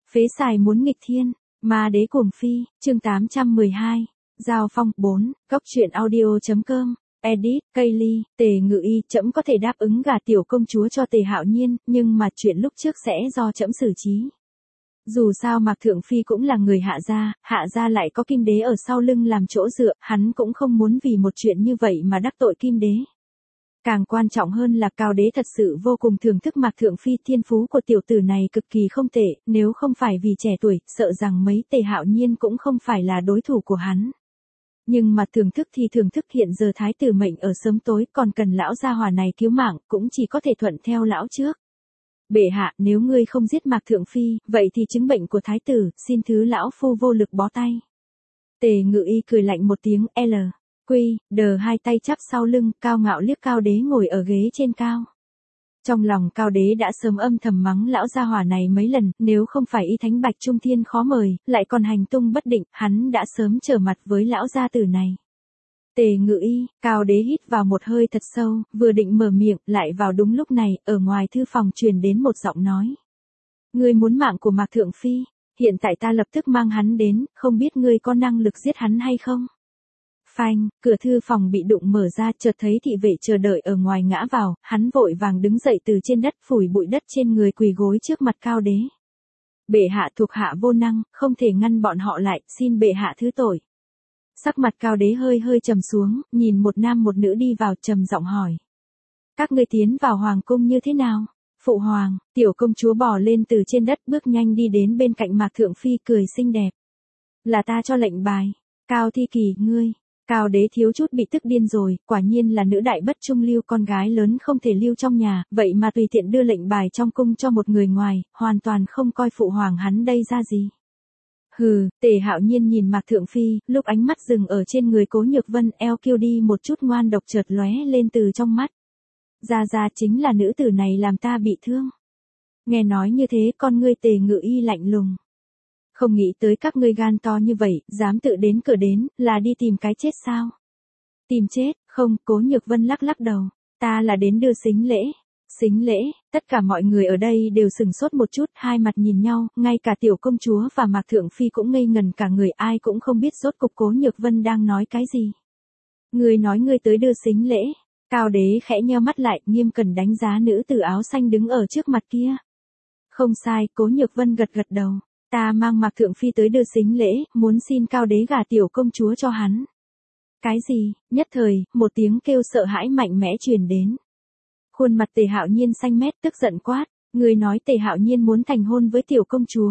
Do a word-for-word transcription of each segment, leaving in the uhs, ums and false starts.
Phế xài muốn nghịch thiên, ma đế cuồng phi, chương tám trăm mười hai, Giao phong, bốn, góc truyện audio.com, edit, Kaylee, Tề Ngự Y, trẫm có thể đáp ứng gả tiểu công chúa cho Tề Hạo Nhiên, nhưng mà chuyện lúc trước sẽ do trẫm xử trí. Dù sao Mạc Thượng Phi cũng là người Hạ gia, Hạ gia lại có Kim Đế ở sau lưng làm chỗ dựa, hắn cũng không muốn vì một chuyện như vậy mà đắc tội Kim Đế. Càng quan trọng hơn là Cao Đế thật sự vô cùng thưởng thức Mạc Thượng Phi, thiên phú của tiểu tử này cực kỳ không tệ, nếu không phải vì trẻ tuổi, sợ rằng mấy Tề Hạo Nhiên cũng không phải là đối thủ của hắn. Nhưng mà thưởng thức thì thưởng thức, hiện giờ thái tử mệnh ở sớm tối, còn cần lão gia hỏa này cứu mạng, cũng chỉ có thể thuận theo lão trước. Bệ hạ, nếu ngươi không giết Mạc Thượng Phi, vậy thì chứng bệnh của thái tử, xin thứ lão phu vô lực bó tay. Tề Ngự Y cười lạnh một tiếng, L. Quy, đờ hai tay chắp sau lưng, cao ngạo liếc Cao Đế ngồi ở ghế trên cao. Trong lòng Cao Đế đã sớm âm thầm mắng lão gia hỏa này mấy lần, nếu không phải Y Thánh Bạch Trung Thiên khó mời, lại còn hành tung bất định, hắn đã sớm trở mặt với lão gia tử này. Tề Ngự Y, Cao Đế hít vào một hơi thật sâu, vừa định mở miệng, lại vào đúng lúc này, ở ngoài thư phòng truyền đến một giọng nói. Ngươi muốn mạng của Mạc Thượng Phi, hiện tại ta lập tức mang hắn đến, không biết ngươi có năng lực giết hắn hay không? Phanh, cửa thư phòng bị đụng mở ra, chợt thấy thị vệ chờ đợi ở ngoài ngã vào, hắn vội vàng đứng dậy từ trên đất, phủi bụi đất trên người, quỳ gối trước mặt Cao Đế. Bệ hạ, thuộc hạ vô năng, không thể ngăn bọn họ lại, xin bệ hạ thứ tội. Sắc mặt Cao Đế hơi hơi trầm xuống, nhìn một nam một nữ đi vào, trầm giọng hỏi. Các ngươi tiến vào hoàng cung như thế nào? Phụ hoàng, tiểu công chúa bò lên từ trên đất, bước nhanh đi đến bên cạnh Mạc Thượng Phi, cười xinh đẹp. Là ta cho lệnh bài. Cao Thi Kỳ, ngươi. Cao Đế thiếu chút bị tức điên rồi, quả nhiên là nữ đại bất trung lưu, con gái lớn không thể lưu trong nhà, vậy mà tùy tiện đưa lệnh bài trong cung cho một người ngoài, hoàn toàn không coi phụ hoàng hắn đây ra gì. Hừ, Tề Hạo Nhiên nhìn Mạc Thượng Phi, lúc ánh mắt dừng ở trên người Cố Nhược Vân, eo kiêu đi một chút, ngoan độc chợt lóe lên từ trong mắt. Ra ra, chính là nữ tử này làm ta bị thương. Nghe nói như thế, con ngươi Tề Ngự Y lạnh lùng. Không nghĩ tới các ngươi gan to như vậy, dám tự đến cửa đến, là đi tìm cái chết sao? Tìm chết, không, Cố Nhược Vân lắc lắc đầu. Ta là đến đưa sính lễ. Sính lễ, tất cả mọi người ở đây đều sừng sốt một chút, hai mặt nhìn nhau, ngay cả tiểu công chúa và Mạc Thượng Phi cũng ngây ngần cả người, ai cũng không biết rốt cục Cố Nhược Vân đang nói cái gì. Ngươi nói ngươi tới đưa sính lễ. Cao Đế khẽ nheo mắt lại, nghiêm cẩn đánh giá nữ tử áo xanh đứng ở trước mặt kia. Không sai, Cố Nhược Vân gật gật đầu. Ta mang Mạc Thượng Phi tới đưa sính lễ, muốn xin Cao Đế gả tiểu công chúa cho hắn. Cái gì? Nhất thời, một tiếng kêu sợ hãi mạnh mẽ truyền đến. Khuôn mặt Tề Hạo Nhiên xanh mét, tức giận quát. Người nói Tề Hạo Nhiên muốn thành hôn với tiểu công chúa.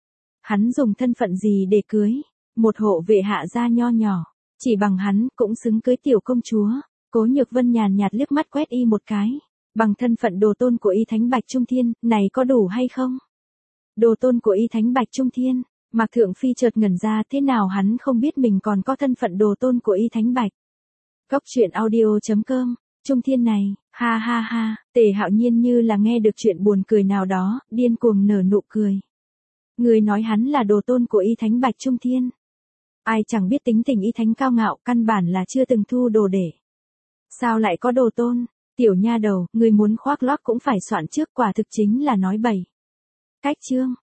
Hắn dùng thân phận gì để cưới? Một hộ vệ Hạ gia nho nhỏ. Chỉ bằng hắn, cũng xứng cưới tiểu công chúa. Cố Nhược Vân nhàn nhạt liếc mắt quét y một cái. Bằng thân phận đồ tôn của Y Thánh Bạch Trung Thiên, này có đủ hay không? Đồ tôn của Y Thánh Bạch Trung Thiên. Mạc Thượng Phi chợt ngẩn ra, thế nào hắn không biết mình còn có thân phận đồ tôn của Y Thánh Bạch. Góc truyện audio.com, Trung Thiên này, ha ha ha, Tề Hạo Nhiên như là nghe được chuyện buồn cười nào đó, điên cuồng nở nụ cười. Người nói hắn là đồ tôn của Y Thánh Bạch Trung Thiên. Ai chẳng biết tính tình Y Thánh cao ngạo, căn bản là chưa từng thu đồ để. Sao lại có đồ tôn? Tiểu nha đầu, người muốn khoác lác cũng phải soạn trước, quả thực chính là nói bậy. Cách chương,